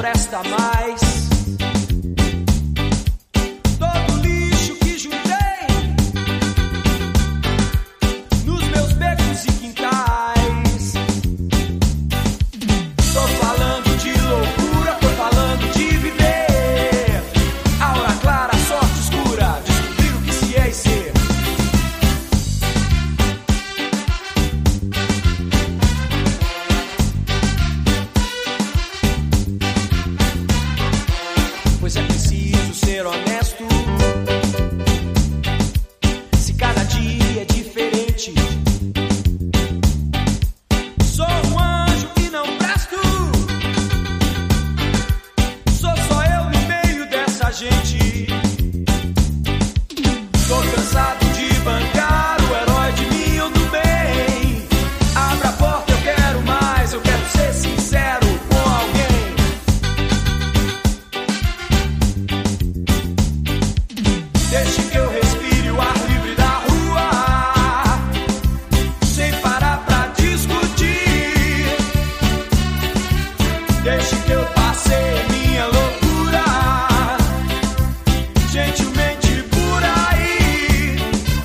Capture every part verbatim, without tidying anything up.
presta mais. Todo lixo que juntei nos meus becos e quintais. Tô falando de loucura, tô falando de viver. Aura clara, sorte escura, descobrir o que se é e ser. Pois é preciso ser honesto. Se cada dia é diferente, sou um anjo que não presto. Sou só eu no meio dessa gente. Tô cansado de bancar o herói de mim ou do bem. Abra a porta, eu quero mais. Eu quero ser sincero com alguém. Deixe que eu respire o ar livre da rua, sem parar pra discutir. Deixe que eu passeie minha loucura, gentilmente por aí.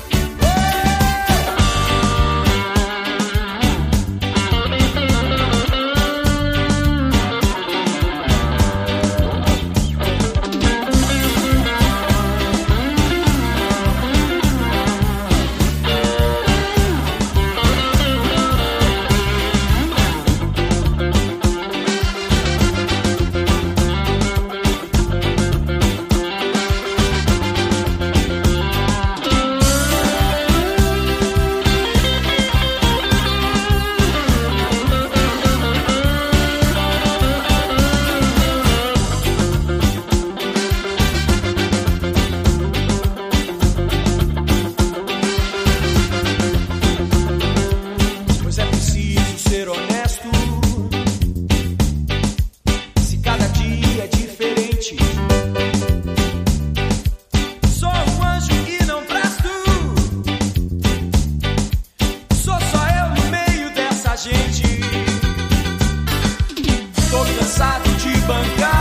Pois é preciso ser honesto. Se cada dia é diferente, sou um anjo e não presto. Sou só eu no meio dessa gente. Tô cansado de bancar